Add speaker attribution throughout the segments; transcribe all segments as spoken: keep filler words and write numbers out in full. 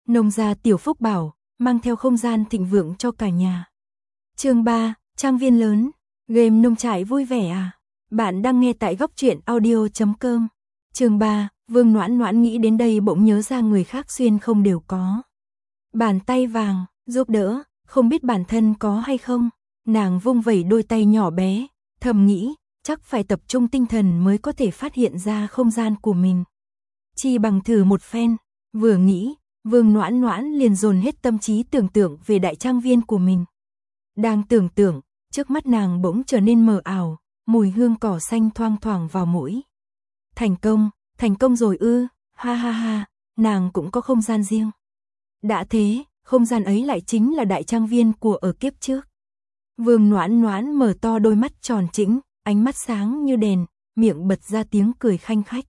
Speaker 1: Nông gia tiểu phúc bảo, mang theo không gian thịnh vượng cho cả nhà. Chương ba, trang viên lớn, game nông trại vui vẻ à? Bạn đang nghe tại góc truyện audio chấm com. Chương ba, Vương Noãn Noãn nghĩ đến đây bỗng nhớ ra người khác xuyên không đều có bàn tay vàng, giúp đỡ, không biết bản thân có hay không. Nàng vung vẩy đôi tay nhỏ bé, thầm nghĩ, chắc phải tập trung tinh thần mới có thể phát hiện ra không gian của mình. Chi bằng thử một phen, vừa nghĩ, Vương Noãn Noãn liền dồn hết tâm trí tưởng tượng về đại trang viên của mình. Đang tưởng tượng, trước mắt nàng bỗng trở nên mờ ảo, mùi hương cỏ xanh thoang thoảng vào mũi. Thành công, thành công rồi ư, ha ha ha, nàng cũng có không gian riêng. Đã thế, không gian ấy lại chính là đại trang viên của ở kiếp trước. Vương Noãn Noãn mở to đôi mắt tròn trĩnh, ánh mắt sáng như đèn, miệng bật ra tiếng cười khanh khách.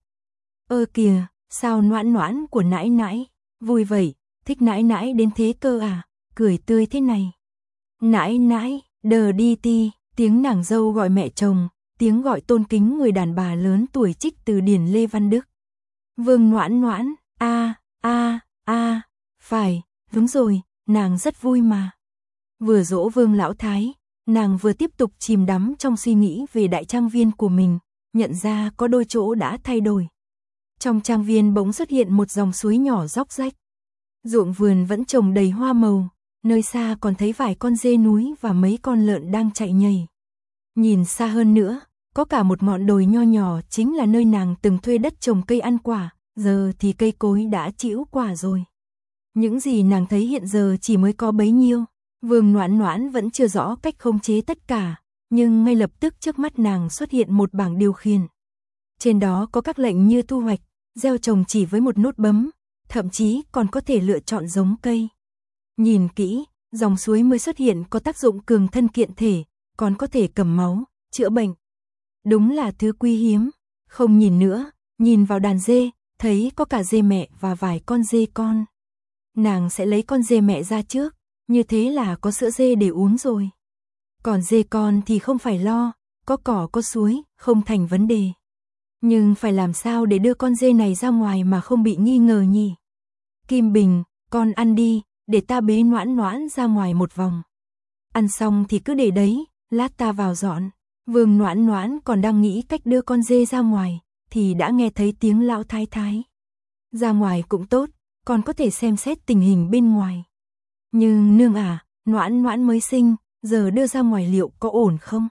Speaker 1: Ơ kìa, sao Noãn Noãn của nãi nãi, vui vậy, thích nãi nãi đến thế cơ à, cười tươi thế này. Nãi nãi, đờ đi ti, tiếng nàng dâu gọi mẹ chồng, tiếng gọi tôn kính người đàn bà lớn tuổi trích từ điển Lê Văn Đức. Vương Noãn Noãn, a a a, phải, đúng rồi, nàng rất vui mà. Vừa dỗ Vương Lão Thái, nàng vừa tiếp tục chìm đắm trong suy nghĩ về đại trang viên của mình, nhận ra có đôi chỗ đã thay đổi. Trong trang viên bỗng xuất hiện một dòng suối nhỏ róc rách. Ruộng vườn vẫn trồng đầy hoa màu, nơi xa còn thấy vài con dê núi và mấy con lợn đang chạy nhảy. Nhìn xa hơn nữa, có cả một ngọn đồi nho nhỏ chính là nơi nàng từng thuê đất trồng cây ăn quả, giờ thì cây cối đã trĩu quả rồi. Những gì nàng thấy hiện giờ chỉ mới có bấy nhiêu. Vương Noãn Noãn vẫn chưa rõ cách khống chế tất cả, nhưng ngay lập tức trước mắt nàng xuất hiện một bảng điều khiển. Trên đó có các lệnh như thu hoạch, gieo trồng chỉ với một nút bấm, thậm chí còn có thể lựa chọn giống cây. Nhìn kỹ, dòng suối mới xuất hiện có tác dụng cường thân kiện thể, còn có thể cầm máu, chữa bệnh. Đúng là thứ quý hiếm. Không nhìn nữa, nhìn vào đàn dê, thấy có cả dê mẹ và vài con dê con. Nàng sẽ lấy con dê mẹ ra trước, như thế là có sữa dê để uống rồi. Còn dê con thì không phải lo, có cỏ có suối, không thành vấn đề. Nhưng phải làm sao để đưa con dê này ra ngoài mà không bị nghi ngờ nhỉ? Kim Bình, con ăn đi, để ta bế Noãn Noãn ra ngoài một vòng. Ăn xong thì cứ để đấy, lát ta vào dọn. Vương Noãn Noãn còn đang nghĩ cách đưa con dê ra ngoài, thì đã nghe thấy tiếng Lão Thái Thái. Ra ngoài cũng tốt, còn có thể xem xét tình hình bên ngoài. Nhưng nương à, Noãn Noãn mới sinh, giờ đưa ra ngoài liệu có ổn không?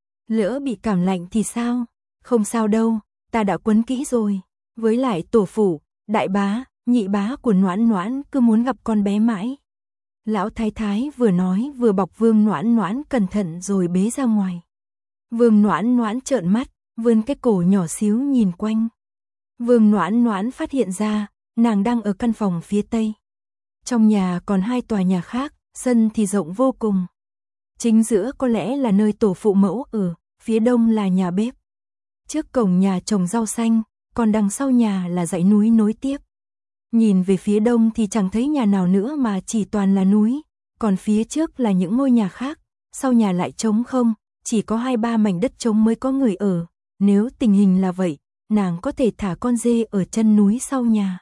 Speaker 1: Lỡ bị cảm lạnh thì sao? Không sao đâu, ta đã quấn kỹ rồi. Với lại tổ phụ, đại bá, nhị bá của Noãn Noãn cứ muốn gặp con bé mãi. Lão Thái Thái vừa nói vừa bọc Vương Noãn Noãn cẩn thận rồi bế ra ngoài. Vương Noãn Noãn trợn mắt, vươn cái cổ nhỏ xíu nhìn quanh. Vương Noãn Noãn phát hiện ra, nàng đang ở căn phòng phía tây. Trong nhà còn hai tòa nhà khác, sân thì rộng vô cùng. Chính giữa có lẽ là nơi tổ phụ mẫu ở, phía đông là nhà bếp. Trước cổng nhà trồng rau xanh, còn đằng sau nhà là dãy núi nối tiếp. Nhìn về phía đông thì chẳng thấy nhà nào nữa mà chỉ toàn là núi, còn phía trước là những ngôi nhà khác, sau nhà lại trống không, chỉ có hai ba mảnh đất trống mới có người ở. Nếu tình hình là vậy, nàng có thể thả con dê ở chân núi sau nhà.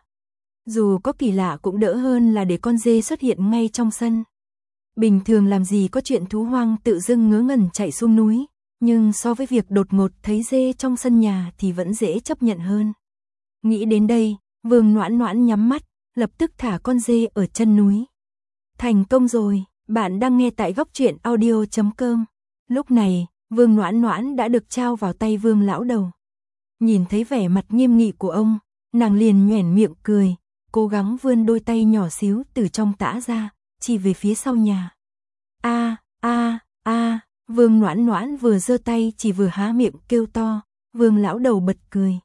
Speaker 1: Dù có kỳ lạ cũng đỡ hơn là để con dê xuất hiện ngay trong sân. Bình thường làm gì có chuyện thú hoang tự dưng ngớ ngẩn chạy xuống núi, nhưng so với việc đột ngột thấy dê trong sân nhà thì vẫn dễ chấp nhận hơn. Nghĩ đến đây, Vương Noãn Noãn nhắm mắt, lập tức thả con dê ở chân núi. Thành công rồi, bạn đang nghe tại góc truyện audio chấm com. Lúc này, Vương Noãn Noãn đã được trao vào tay Vương Lão Đầu. Nhìn thấy vẻ mặt nghiêm nghị của ông, nàng liền nhoẻn miệng cười, cố gắng vươn đôi tay nhỏ xíu từ trong tã ra, chỉ về phía sau nhà. A, a, a, Vương Noãn Noãn vừa giơ tay chỉ vừa há miệng kêu to, Vương Lão Đầu bật cười.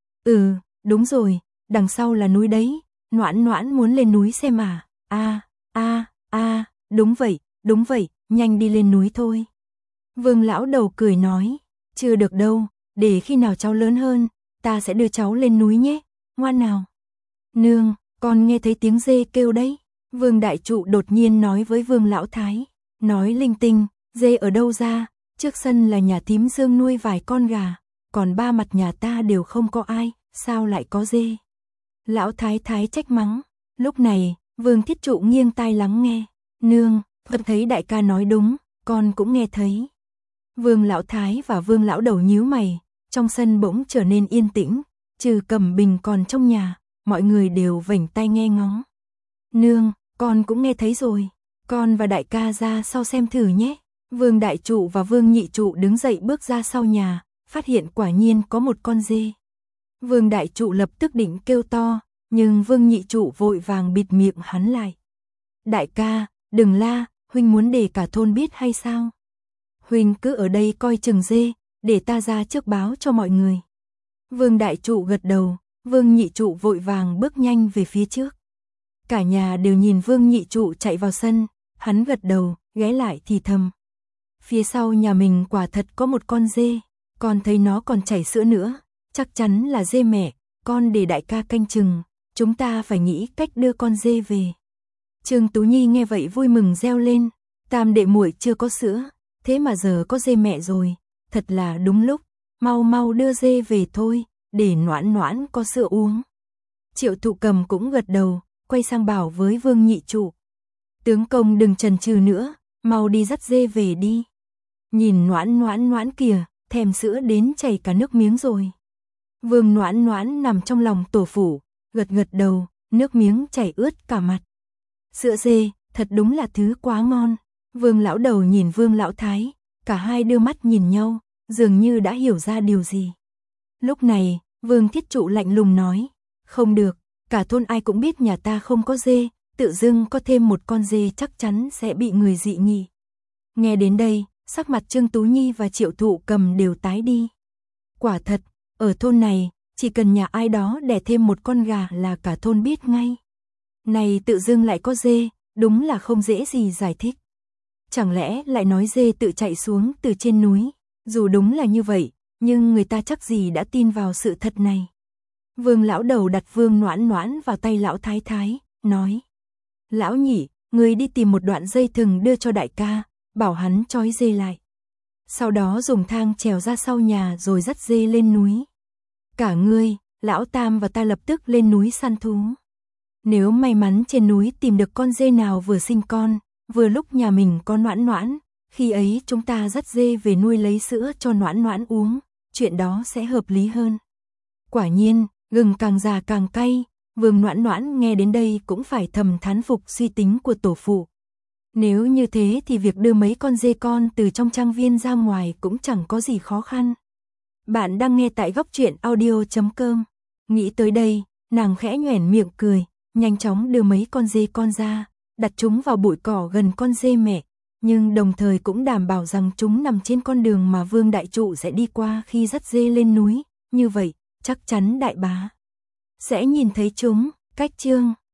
Speaker 1: Ừ, đúng rồi, đằng sau là núi đấy, Noãn Noãn muốn lên núi xem à, a, a, a, đúng vậy, đúng vậy, nhanh đi lên núi thôi. Vương Lão Đầu cười nói, chưa được đâu, để khi nào cháu lớn hơn, ta sẽ đưa cháu lên núi nhé, ngoan nào. Nương, con nghe thấy tiếng dê kêu đấy. Vương Đại Trụ đột nhiên nói với Vương Lão Thái, nói linh tinh, dê ở đâu ra, trước sân là nhà thím Dương nuôi vài con gà, còn ba mặt nhà ta đều không có ai, sao lại có dê. Lão Thái Thái trách mắng, lúc này, Vương Thiết Trụ nghiêng tai lắng nghe. Nương, Phật thấy đại ca nói đúng, con cũng nghe thấy. Vương Lão Thái và Vương Lão Đầu nhíu mày, trong sân bỗng trở nên yên tĩnh, trừ Cẩm Bình còn trong nhà, mọi người đều vểnh tai nghe ngóng. Nương, con cũng nghe thấy rồi, con và đại ca ra sau xem thử nhé. Vương Đại Trụ và Vương Nhị Trụ đứng dậy bước ra sau nhà, phát hiện quả nhiên có một con dê. Vương Đại Trụ lập tức định kêu to, nhưng Vương Nhị Trụ vội vàng bịt miệng hắn lại. Đại ca, đừng la, huynh muốn để cả thôn biết hay sao? Huynh cứ ở đây coi chừng dê, để ta ra trước báo cho mọi người. Vương Đại Trụ gật đầu, Vương Nhị Trụ vội vàng bước nhanh về phía trước. Cả nhà đều nhìn Vương Nhị Trụ chạy vào sân, hắn gật đầu, ghé lại thì thầm. Phía sau nhà mình quả thật có một con dê, con thấy nó còn chảy sữa nữa, chắc chắn là dê mẹ, con để đại ca canh chừng, chúng ta phải nghĩ cách đưa con dê về. Trương Tú Nhi nghe vậy vui mừng reo lên, tam đệ muội chưa có sữa, thế mà giờ có dê mẹ rồi, thật là đúng lúc, mau mau đưa dê về thôi, để Noãn Noãn có sữa uống. Triệu Thụ Cầm cũng gật đầu, quay sang bảo với Vương Nhị Trụ. Tướng công đừng chần chừ nữa, mau đi dắt dê về đi. Nhìn Noãn Noãn Noãn kìa, thèm sữa đến chảy cả nước miếng rồi. Vương Noãn Noãn nằm trong lòng tổ phủ, gật gật đầu, nước miếng chảy ướt cả mặt. Sữa dê, thật đúng là thứ quá ngon. Vương Lão Đầu nhìn Vương Lão Thái, cả hai đưa mắt nhìn nhau, dường như đã hiểu ra điều gì. Lúc này, Vương Thiết Trụ lạnh lùng nói, không được, cả thôn ai cũng biết nhà ta không có dê, tự dưng có thêm một con dê chắc chắn sẽ bị người dị nghị. Nghe đến đây, sắc mặt Trương Tú Nhi và Triệu Thụ Cầm đều tái đi. Quả thật, ở thôn này, chỉ cần nhà ai đó đẻ thêm một con gà là cả thôn biết ngay. Này tự dưng lại có dê, đúng là không dễ gì giải thích. Chẳng lẽ lại nói dê tự chạy xuống từ trên núi, dù đúng là như vậy, nhưng người ta chắc gì đã tin vào sự thật này. Vương Lão Đầu đặt Vương Noãn Noãn vào tay Lão Thái Thái, nói. Lão Nhị, người đi tìm một đoạn dây thừng đưa cho đại ca, bảo hắn trói dê lại. Sau đó dùng thang trèo ra sau nhà rồi dắt dê lên núi. Cả ngươi, Lão Tam và ta lập tức lên núi săn thú. Nếu may mắn trên núi tìm được con dê nào vừa sinh con, vừa lúc nhà mình có Noãn Noãn, khi ấy chúng ta dắt dê về nuôi lấy sữa cho Noãn Noãn uống, chuyện đó sẽ hợp lý hơn. Quả nhiên, gừng càng già càng cay, Vương Noãn Noãn nghe đến đây cũng phải thầm thán phục suy tính của tổ phụ. Nếu như thế thì việc đưa mấy con dê con từ trong trang viên ra ngoài cũng chẳng có gì khó khăn. Bạn đang nghe tại góc truyện audio chấm com. Nghĩ tới đây, nàng khẽ nhoẻn miệng cười, nhanh chóng đưa mấy con dê con ra, đặt chúng vào bụi cỏ gần con dê mẹ, nhưng đồng thời cũng đảm bảo rằng chúng nằm trên con đường mà Vương Đại Trụ sẽ đi qua khi dắt dê lên núi, như vậy, chắc chắn đại bá sẽ nhìn thấy chúng. Cách chương